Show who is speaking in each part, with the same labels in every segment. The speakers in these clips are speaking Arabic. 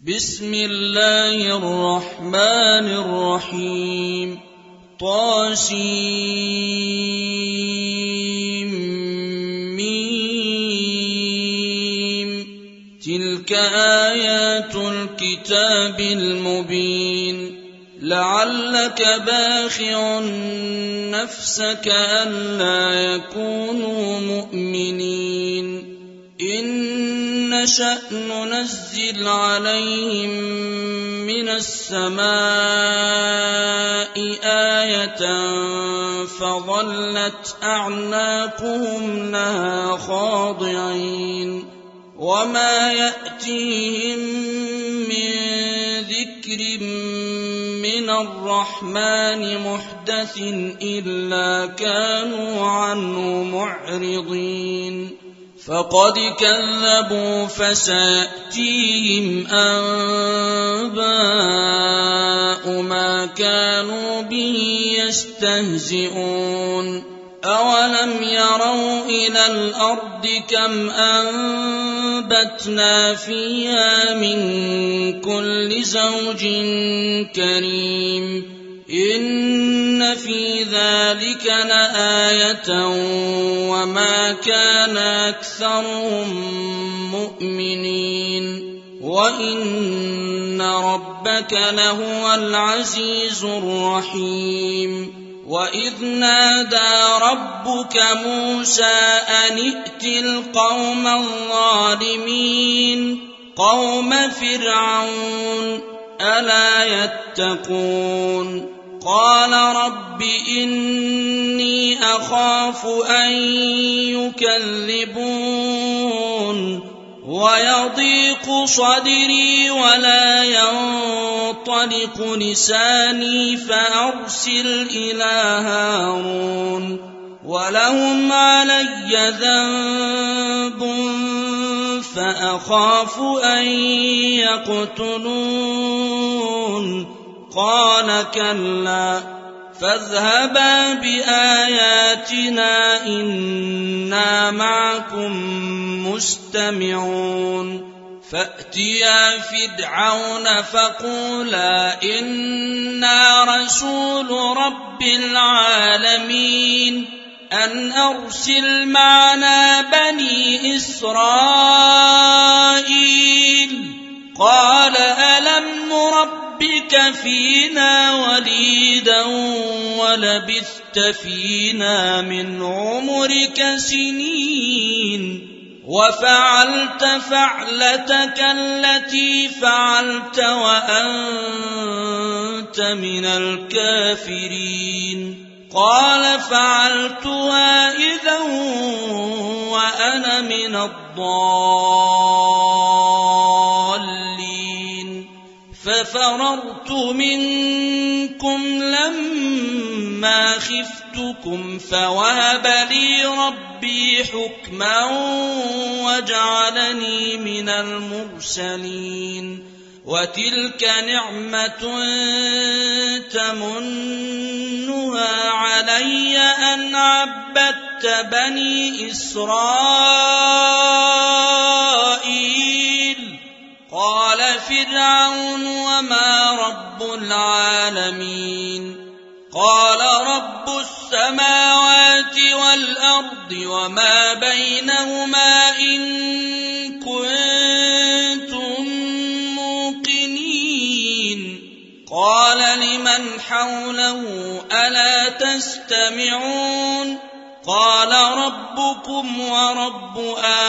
Speaker 1: بسم الله الرحمن الرحيم طاسيم تلك آيات الكتاب المبين لعلك باخع نفسك ألا يكونوا مؤمنين إن نشأ ننزل عليهم من السماء آية فظلت أعناقهم لها خاضعين وما يأتيهم من ذكر من الرحمن محدث إلا كانوا عنه معرضين فقد كذبوا فسيأتيهم أنباء ما كانوا به يستهزئون أولم يروا إلى الأرض كم أنبتنا فيها من كل زوج كريم إن في ذلك لآية وما كان أكثرهم مؤمنين وإن ربك لهو العزيز الرحيم وإذ نادى ربك موسى أن ائت القوم الظالمين قوم فرعون ألا يتقون قال رب إني أخاف أن يكذبون ويضيق صدري ولا ينطلق لساني فأرسل إلى هارون ولهم علي ذنب فأخاف أن يقتلون قال كلا فاذهبا بآياتنا إنا معكم مستمعون فأتيا فرعون فقولا إنا رسول رب العالمين أن أرسل معنا بني إسرائيل قال ألم نربك فينا وليدا ولبثت فينا من عمرك سنين وفعلت فعلتك التي فعلت وأنت من الكافرين قال فعلتها إذا وأنا من الضالين ففررت منكم لما خفتكم فوهب لي ربي حكما وجعلني من المرسلين وتلك نعمة تمنها علي أن عبدت بني إسرائيل قال فرعون وما رب العالمين قال رب السماوات والأرض وما بينهما إن كنتم موقنين قال لمن حوله ألا تستمعون قال ربكم ورب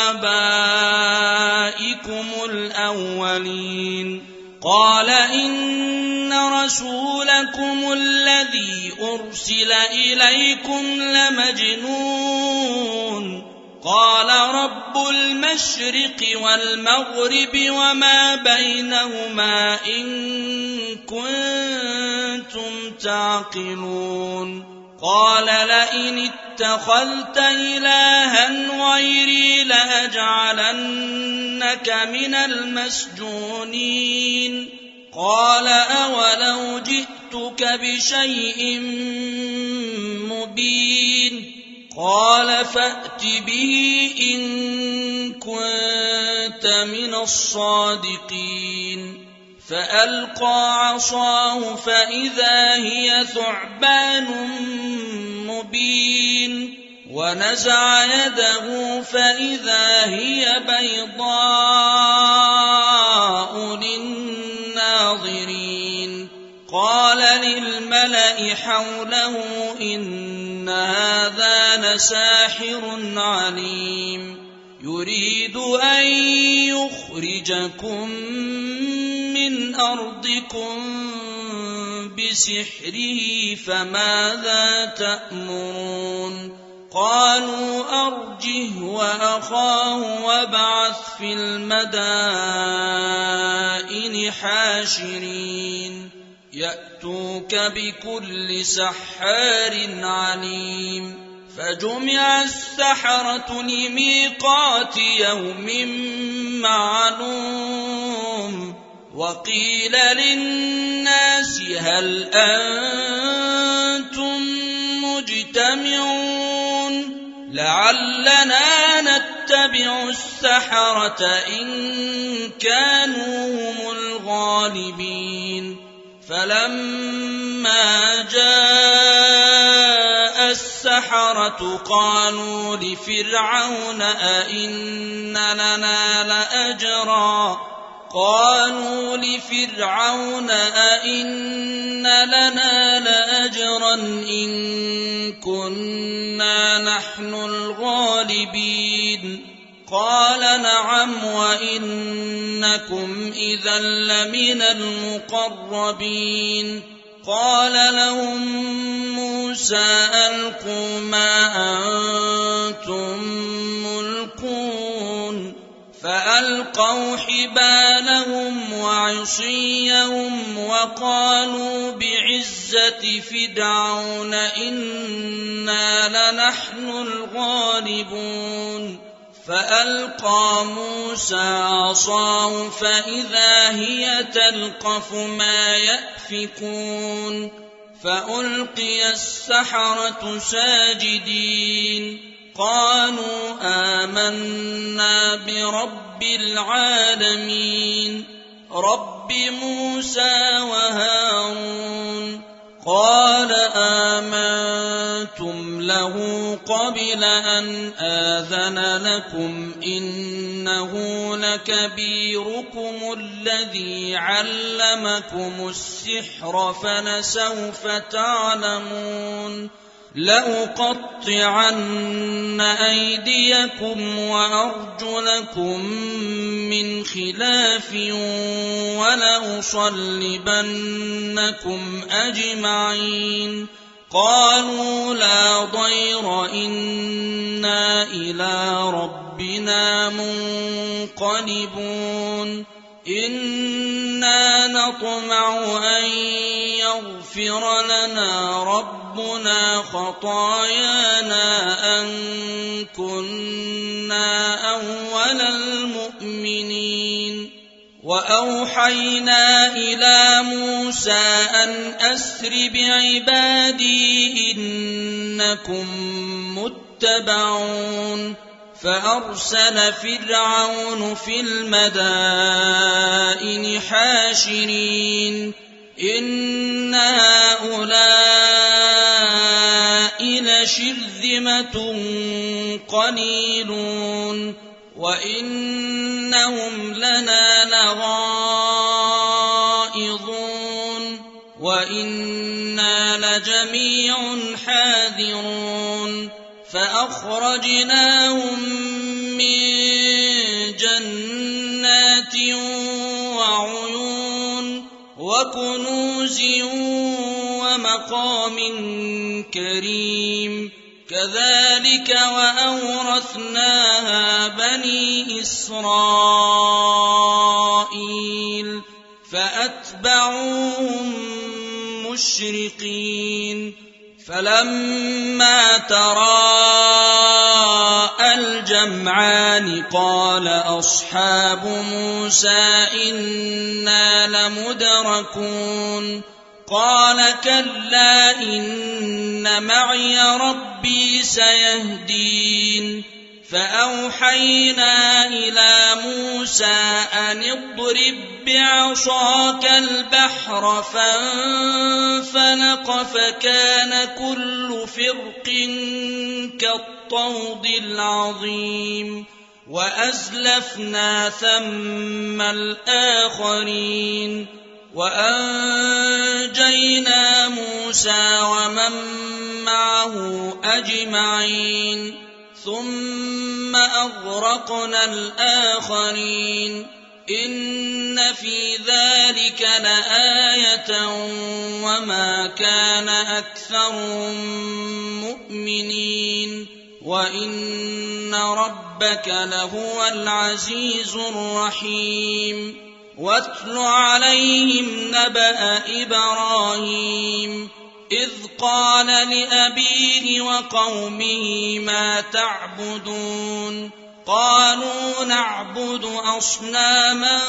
Speaker 1: آبائكم الأولين قال إن رسولكم الذي أرسل إليكم لمجنون قال رب المشرق والمغرب وما بينهما إن كنتم تعقلون قال لئن اتخذت إلها غيري لأجعلنك من المسجونين قال أولو جئتك بشيء مبين قال فأت به إن كنت من الصادقين فألقى عصاه فإذا هي ثعبان مبين ونزع يده فإذا هي بيضاء للناظرين قال للملأ حوله إن هذا لساحر عليم يريد أن يخرجكم من أرضكم بسحره فماذا تأمرون قالوا أرجه وأخاه وابعث في المدائن حاشرين يأتوك بكل سحار عليم فجمع السحرة لميقات يوم معلوم وقيل للناس هل أنتم مجتمعون لعلنا نتبع السحرة إن كانوا هم الغالبين فلما جاء السحرة قالوا لفرعون أئن لنا لأجرا إن كنا نحن الغالبين قال نعم وإنكم إذا لمن المقربين قال لهم موسى ألقوا ما أنتم ملقون فألقوا حبالهم وعصيهم وقالوا بعزة فرعون إنا لنحن الغالبون فألقى موسى عصاه فإذا هي تلقف ما يأفكون فألقي السحرة ساجدين قالوا آمنا برب العالمين رب موسى وهارون قال آمنتم له قبل أن آذن لكم إنه لكبيركم الذي علمكم السحر فلسوف تعلمون لأقطعن أيديكم وأرجلكم من خلاف ولأصلبنكم أجمعين قالوا لا ضير إنا إلى ربنا منقلبون إنا نطمع أن يغفر لنا ربنا خطايانا أن كنا أول المؤمنين وأوحينا إلى موسى أن أسر بعبادي إنكم متبعون فأرسل فرعون في المدائن حاشرين إن هؤلاء لشرذمة قليلون وإنهم لنا لغائظون وإنا لجميع حاذرون فأخرجناهم من جنات وعيون وكنوز ومقام كريم كذلك وأورثناها بني إسرائيل فأتبعوهم مشرقين فلما تراءى الجمعان قال أصحاب موسى إنا لمدركون قال كلا إن معي ربي سيهدين فأوحينا إلى موسى أن اضرب بعصاك البحر فانفلق فكان كل فرق كالطود العظيم وأزلفنا ثم الآخرين وأنجينا موسى ومن معه أجمعين ثم أغرقنا الآخرين إن في ذلك لآية وما كان أكثرهم مؤمنين وإن ربك لهو العزيز الرحيم واتل عليهم نبأ إبراهيم إذ قال لأبيه وقومه ما تعبدون قالوا نعبد أصناما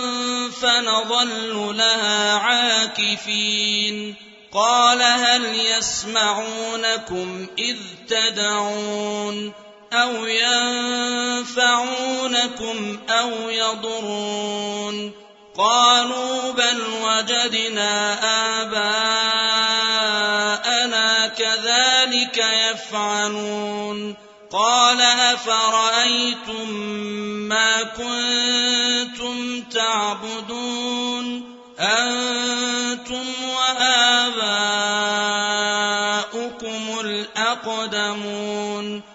Speaker 1: فنظل لها عاكفين قال هل يسمعونكم إذ تدعون أو ينفعونكم أو يضرون قالوا بل وجدنا آباءنا كذلك يفعلون قال أفرأيتم ما كنتم تعبدون أنتم وآباؤكم الأقدمون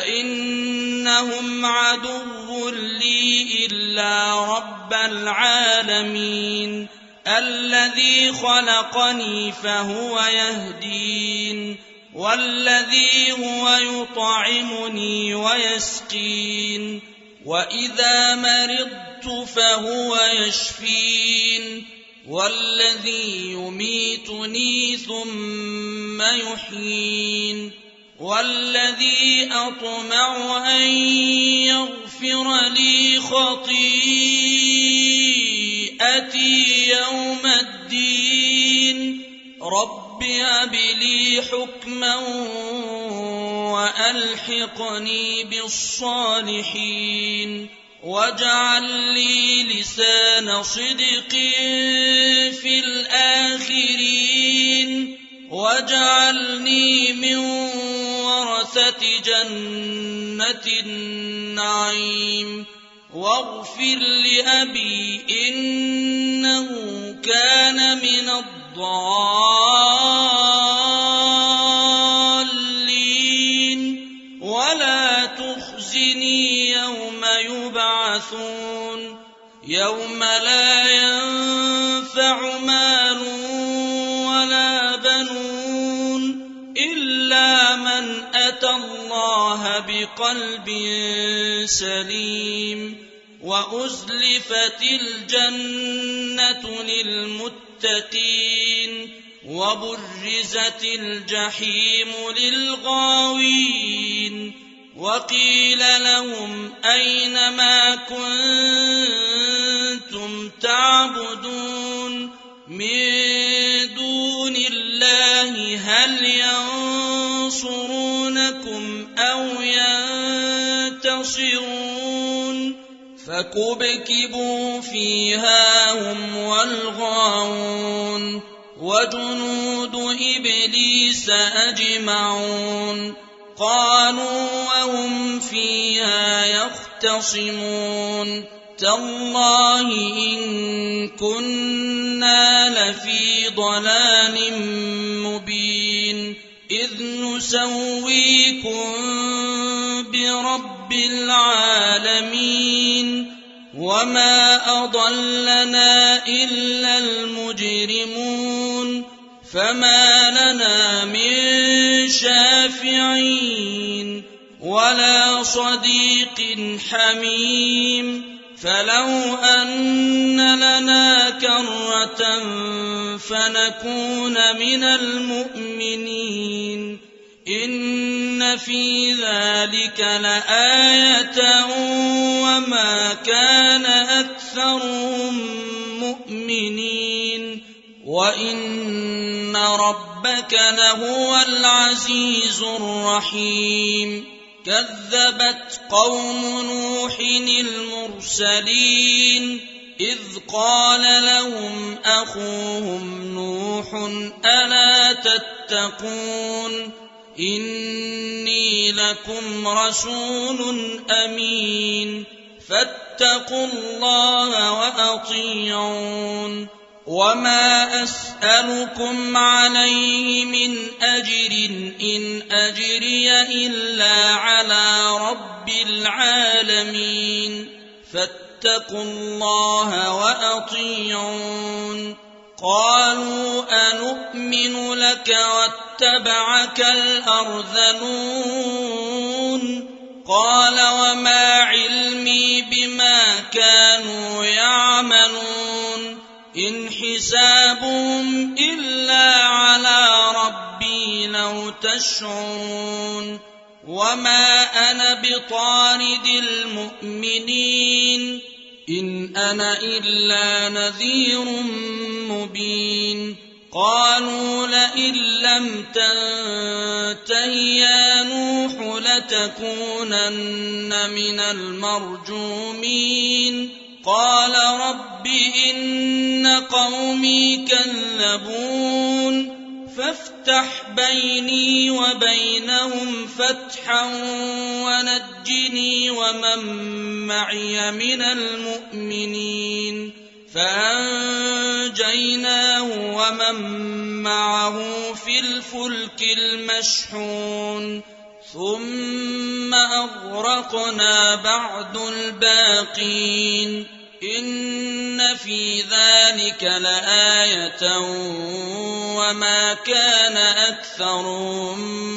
Speaker 1: فإنهم عدو لي إلا رب العالمين الذي خلقني فهو يهدين والذي هو يطعمني ويسقين وإذا مرضت فهو يشفين والذي يميتني ثم يحيين والذي أطمع أن يغفر لي خطيئتي يوم الدين رب هب لي حكما وألحقني بالصالحين واجعل لي لسان صدق في الآخرين واجعلني من ورثة جنة النعيم واغفر لأبي إنه كان من الضالين ولا تخزني يوم يبعثون يوم لا ينفع مال ولا بنون إلا من أتى الله بقلب سليم وأزلفت الجنة للمتقين وبرزت الجحيم للغاوين وقيل لهم أين ما كنتم تعبدون من دون الله هل ينصرونكم أو ينتصرون فكبكبوا فيها هم والغاوون وجنود إبليس أجمعون قالوا وهم فيها يختصمون تالله إن كنا لفي ضلال مبين إذ نسويكم برب العالمين وما أضلنا إلا المجرمون فما لنا من شافعين ولا صديق حميم فلو أن لنا كرة فنكون من المؤمنين إن في ذلك لآية وما كان أكثرهم مؤمنين وإن ربك لهو العزيز الرحيم كذبت قوم نوح المرسلين إذ قال لهم أخوهم نوح ألا تتقون إني لكم رسول أمين فاتقوا الله وأطيعون وما أسألكم عليه من أجر إن أجري إلا على رب العالمين فاتقوا الله وأطيعون قالوا أنؤمن لك واتبعك الأرذلون قال وما علمي بما كانوا يعملون إن حسابهم إلا على ربي لو تشعرون وما أنا بطارد المؤمنين إن أنا إلا نذير مبين قالوا لئن لم تنته يا نوح لتكونن من المرجومين قال رب إن قومي كذبون فافتح بيني وبينهم فتحا ونجني ومن معي من المؤمنين فأنجيناه ومن معه في الفلك المشحون ثم أغرقنا بعد الباقين إن في ذلك لآية وما كان أكثرهم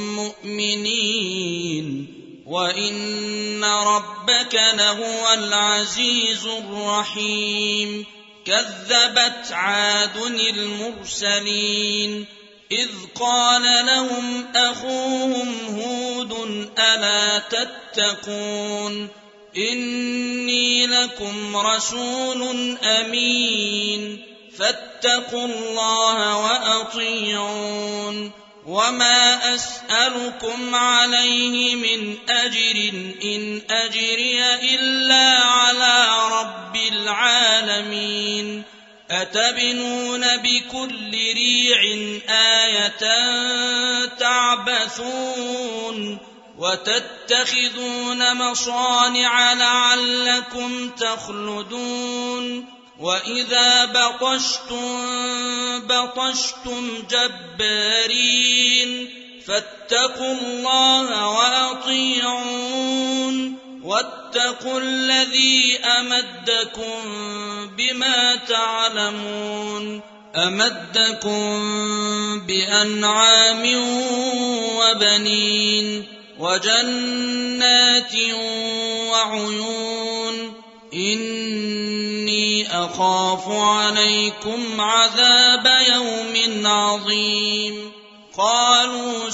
Speaker 1: مؤمنين وإن ربك لهو العزيز الرحيم كذبت عاد المرسلين إذ قال لهم أخوهم هود ألا تتقون إني لكم رسول أمين فاتقوا الله وأطيعون وما أسألكم عليه من أجر إن أجري إلا على رب العالمين أتبنون بكل ريع آية تعبثون وتتخذون مصانع لعلكم تخلدون وإذا بطشتم جبارين فاتقوا الله وأطيعون واتقوا الذي أمدكم بما تعلمون أمدكم بأنعام وبنين وجنات وعيون إني أخاف عليكم عذاب يوم عظيم قالوا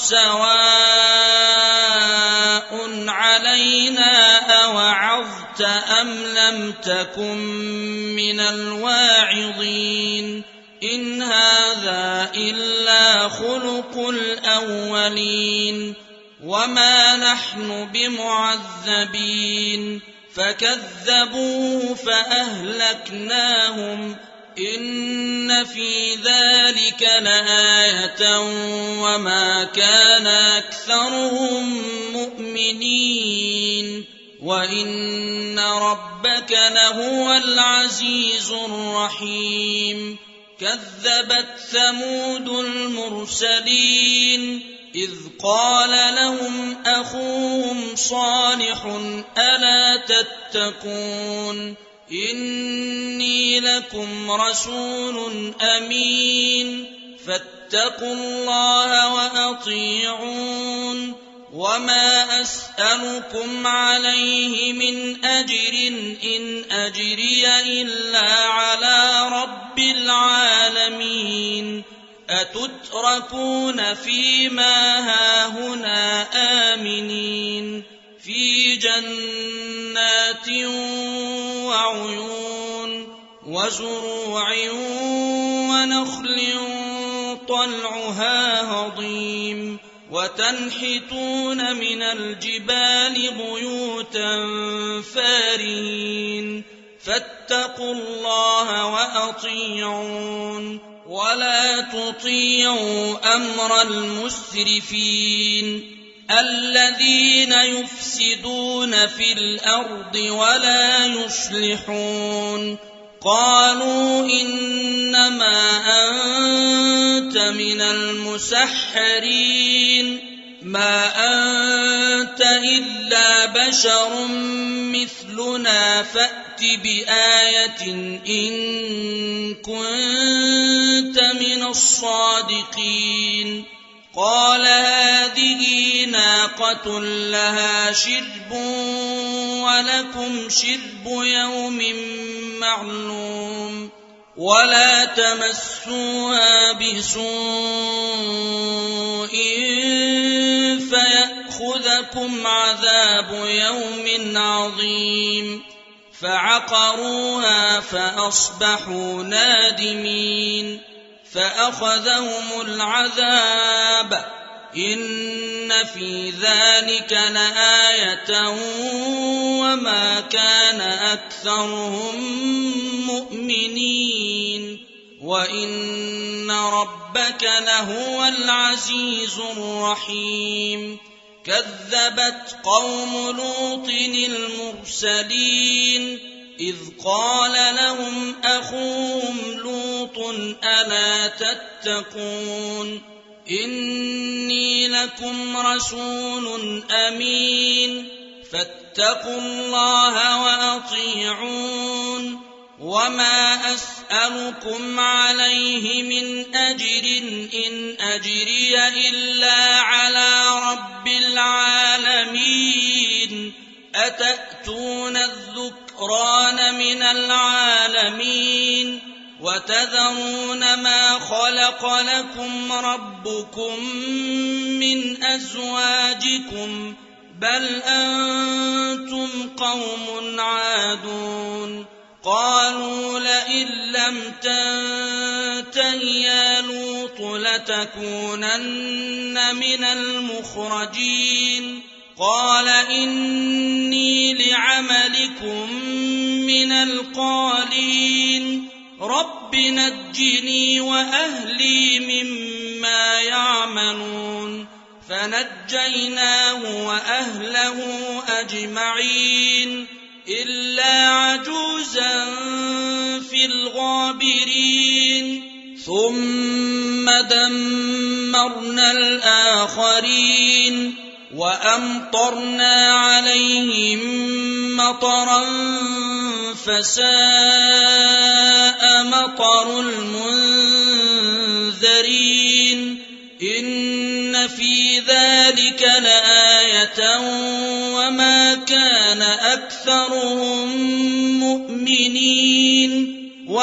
Speaker 1: سواء علينا أوعظت أم لم تكن من الواعظين إن هذا إلا خلق الأولين وما نحن بمعذبين فكذبوه فأهلكناهم إن في ذلك لآية وما كان أكثرهم مؤمنين وإن ربك لهو العزيز الرحيم كذبت ثمود المرسلين إذ قال لهم أخوهم صالح ألا تتقون إني لكم رسول أمين فاتقوا الله وأطيعون وما أسألكم عليه من أجر إن أجري إلا على رب العالمين أتتركون فيما هاهنا آمنين في جنات وعيون وزروع ونخل طلعها هضيم وتنحتون من الجبال بيوتا فارهين فاتقوا الله وأطيعون ولا تطيعوا أمر المسرفين الذين يفسدون في الأرض ولا يصلحون قالوا إنما أنت من المسحرين ما أنت إلا بشر مثلنا فأت بآية إن كنت من الصادقين قال هذه ناقة لها شرب ولكم شرب يوم معلوم ولا تمسوها بسوء فيأخذكم عذاب يوم عظيم فعقروها فأصبحوا نادمين فأخذهم العذاب إن في ذلك لآية وما كان أكثرهم مؤمنين وإن ربك لهو العزيز الرحيم كذبت قوم لوط المرسلين إذ قال لهم أخوهم لوط ألا تتقون إني لكم رسول أمين فاتقوا الله وأطيعون وما أسألكم عليه من أجر إن أجري إلا على رب العالمين أتأتون الذكران من العالمين وتذرون ما خلق لكم ربكم من أزواجكم بل أنتم قوم عادون قالوا لئن لم تنته يا لوط لتكونن من المخرجين قال إني لعملكم من القالين رب نجني وأهلي مما يعملون فنجيناه وأهله أجمعين إلا عجوزا في الغابرين ثم دمرنا الآخرين وأمطرنا عليهم مطرا فساء مطر المنذرين إن في ذلك لآية وما كان أكثرهم مؤمنين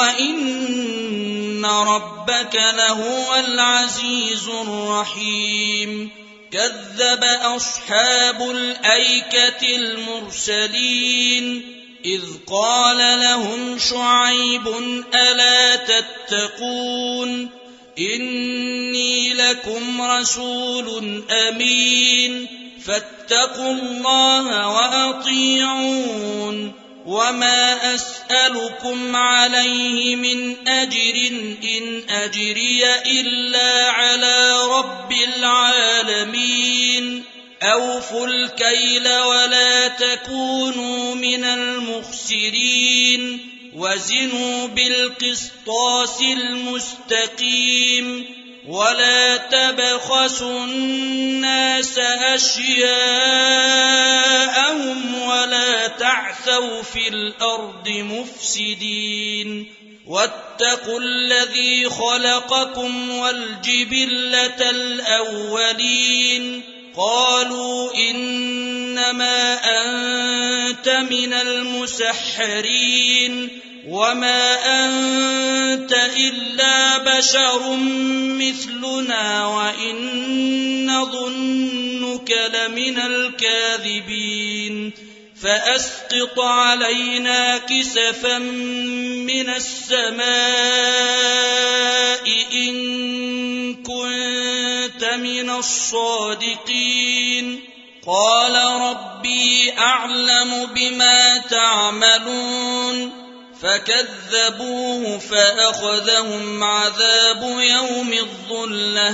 Speaker 1: وإن ربك لهو العزيز الرحيم كذب أصحاب الأيكة المرسلين إذ قال لهم شعيب ألا تتقون إني لكم رسول أمين فاتقوا الله وأطيعون وما أسألكم عليه من أجر إن أجري إلا على رب العالمين أوفوا الكيل ولا تكونوا من المخسرين وزنوا بالقسطاس المستقيم ولا تبخسوا الناس أشياءهم ولا تعثوا في الأرض مفسدين واتقوا الذي خلقكم والجبلة الأولين قالوا إنما أنت من المسحرين وما أنت إلا بشر مثلنا وإن نظنك لمن الكاذبين فأسقط علينا كسفا من السماء إن كنت من الصادقين قال ربي أعلم بما تعملون فكذبوه فأخذهم عذاب يوم الظلة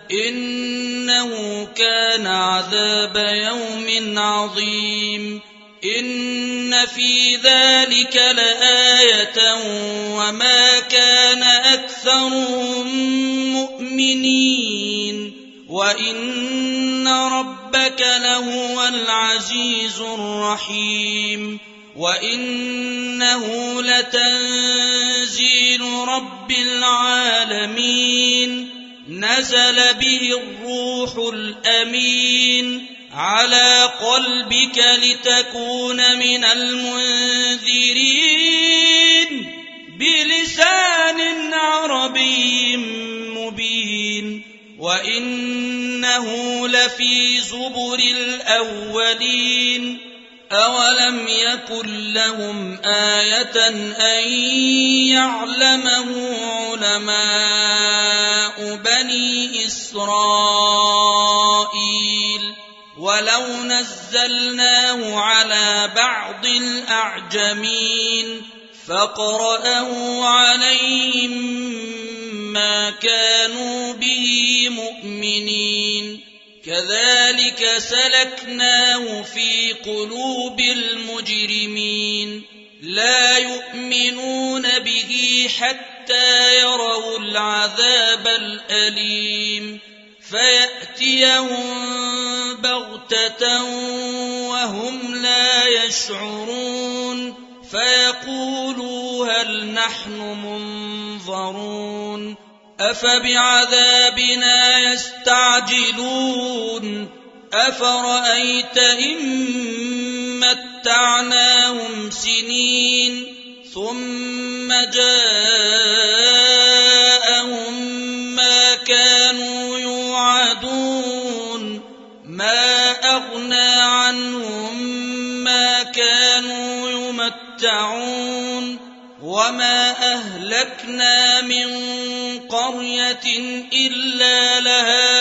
Speaker 1: إنه كان عذاب يوم عظيم إن في ذلك لآية وما كان أكثرهم مؤمنين وإن ربك لهو العزيز الرحيم وإنه لتنزيل رب العالمين نزل به الروح الأمين على قلبك لتكون من المنذرين بلسان عربي مبين وإنه لفي زبر الأولين أولم يكن لهم آية أن يعلمه علماء بني إسرائيل ولو نزلناه على بعض الأعجمين فقرأه عليهم ما كانوا به مؤمنين كذلك سلكناه في قلوب المجرمين لا يؤمنون به حتى يروا العذاب الأليم فيأتيهم بغتة وهم لا يشعرون فيقولوا هل نحن منظرون أفبعذابنا يستعجلون أفرأيت إن متعناهم سنين ثم جاءهم ما كانوا يوعدون ما أغنى عنهم ما كانوا يمتعون وما أهلكنا من قرية إلا لها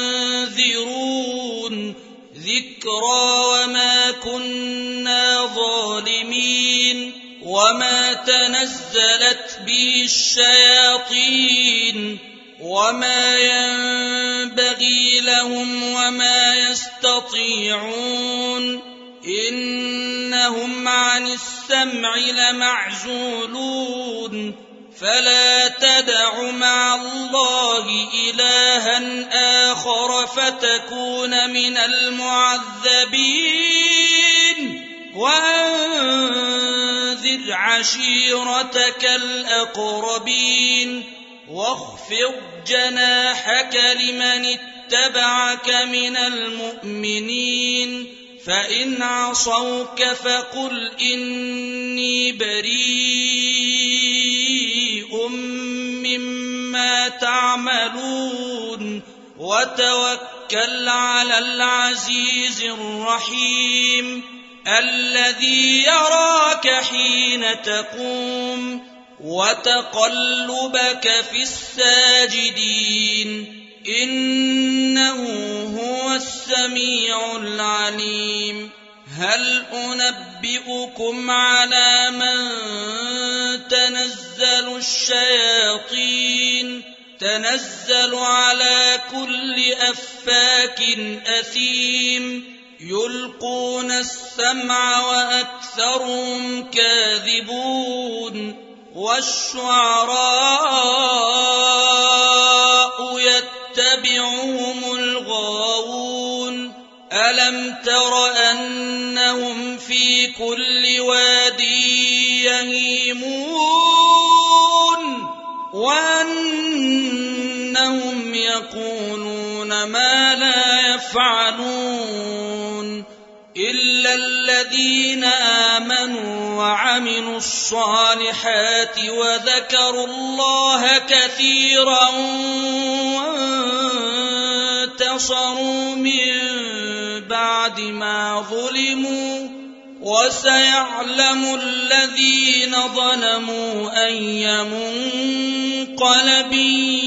Speaker 1: منذرون ذكرى وما كنا ظالمين وما تنزلت به الشياطين وما ينبغي لهم وما يستطيعون إنهم عن السمع لمعزولون فلا تدع مع الله إلها آخر فتكون من المعذبين وأنذر عشيرتك الأقربين واخفض جناحك لمن اتبعك من المؤمنين فإن عصوك فقل إني بريء مما تعملون وتوكل على العزيز الرحيم الذي يراك حين تقوم وتقلبك في الساجدين إنه هو السميع العليم هل أنبئكم على من تنزل الشياطين تنزل على كل أفاك أثيم يلقون السمع وأكثرهم كاذبون والشعراء يتبعهم الغاوون ألم تر أنهم في كل واد يهيمون وأنهم يقولون ما لا يفعلون إلا الذين آمنوا وعملوا الصالحات وذكروا الله كثيرا وانتصروا من بعد ما ظلموا وسيعلم الذين ظلموا أي منقلب